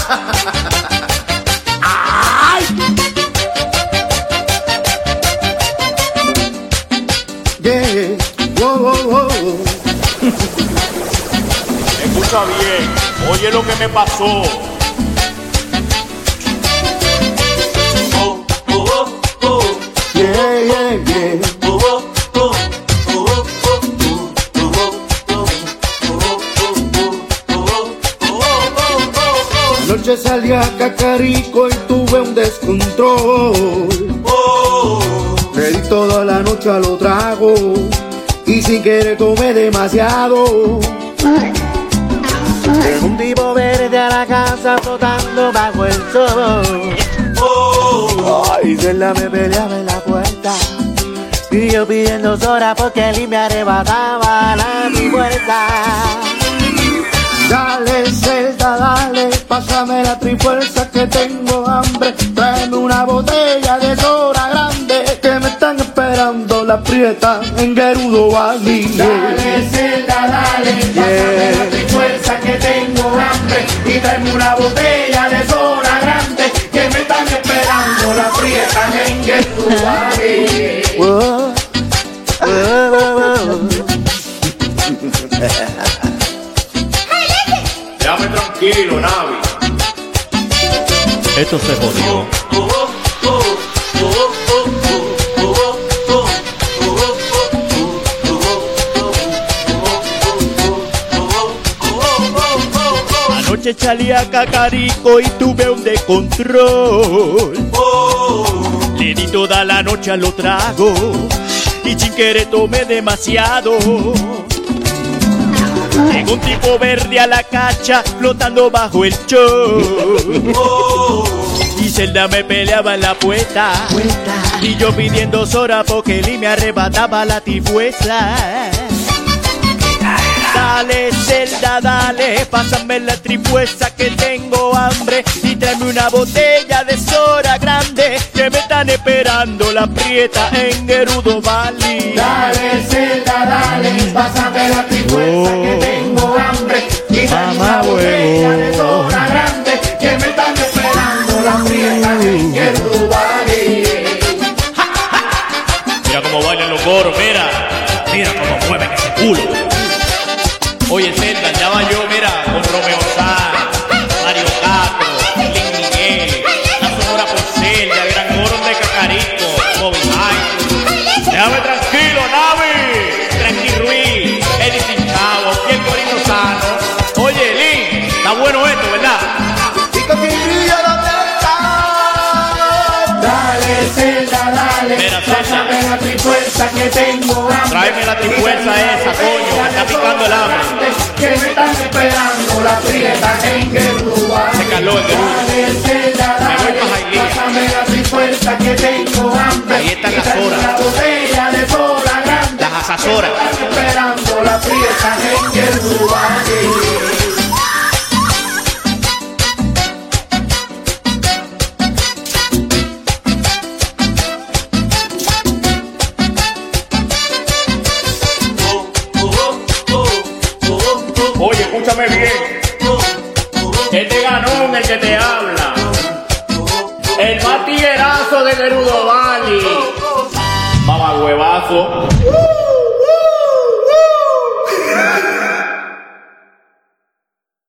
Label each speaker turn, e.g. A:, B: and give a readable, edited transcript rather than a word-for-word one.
A: ¡Ay! Yeah, wow, wow, wow.
B: Escucha bien, oye lo que me pasó.
A: Yeah, yeah, yeah. Anoche salí a Cacarico y tuve un descontrol. Le di toda la noche a lo trago y sin querer tomé demasiado. Llegó un tipo verde a la casa flotando bajo el sol. Ay, Zelda me peleaba en la puerta y yo pidiendo horas porque él me arrebataba la mi fuerza. Dale, Zelda, dale, pásame la trifuerza que tengo hambre. Tráeme una botella de soda grande que me están esperando la prieta en Gerudo Valley. Dale, Zelda, dale, pásame la trifuerza que tengo hambre. Y tráeme una botella de soda grande que me están esperando la prieta en Gerudo Valley.
B: Déjame tranquilo, Navi.
C: Esto se jodió. Anoche salí a Cacarico y tuve un descontrol. Le di toda la noche a los tragos y sin querer tomé demasiado. Llegó un tipo verde a la cacha flotando bajo el show. Y Zelda me peleaba en la puerta y yo pidiendo soda porque él me arrebataba la tifuesa. Dale, Zelda, dale, pásame la trifuesa que tengo hambre. Y tráeme una botella de soda grande que me están esperando la prieta en Gerudo Valley.
A: Dale, Zelda, dale, pásame la trifuerza que tengo hambre. Y dame una botella de soda grande que me están esperando la prieta en Gerudo Valley.
C: Mira cómo bailan los coros, mira cómo mueven ese culo. Oye, Zelda, andaba yo, mira, con Romeo Sanz, Mario Castro, Luis Miguel, la Sonora Porcel, Gran Oro de Cacarico, Bobby High. Déjame tranquilo, Navi, Tranqui Ruiz, Edith Chavo, Piel Corino Sano. Oye, Lin, está bueno esto, ¿verdad?
A: Y con Quintillo, ¿dónde está? Dale, Zelda, dale,
C: Mira, Zelda,
A: pásame la trifuerza que tengo hambre.
C: tráeme la trifuerza esa, coño, me está picando el hambre.
A: Que me están esperando la prieta en Gerudo Valley.
C: Se caló el Gerudo.
A: Dale, Zelda,
C: Me voy
A: dale,
C: pa' Jailía.
A: pásame la trifuerza que tengo hambre.
C: Ahí están
A: Y
C: las
A: tráeme
C: horas.
A: una botella de soda grande.
C: Las asasoras.
A: Que me están esperando la prieta en Gerudo Valley.
B: Oye, escúchame bien. Este ganón el que te habla. El más tiguerazo de Gerudo Valley. Mamá huevazo.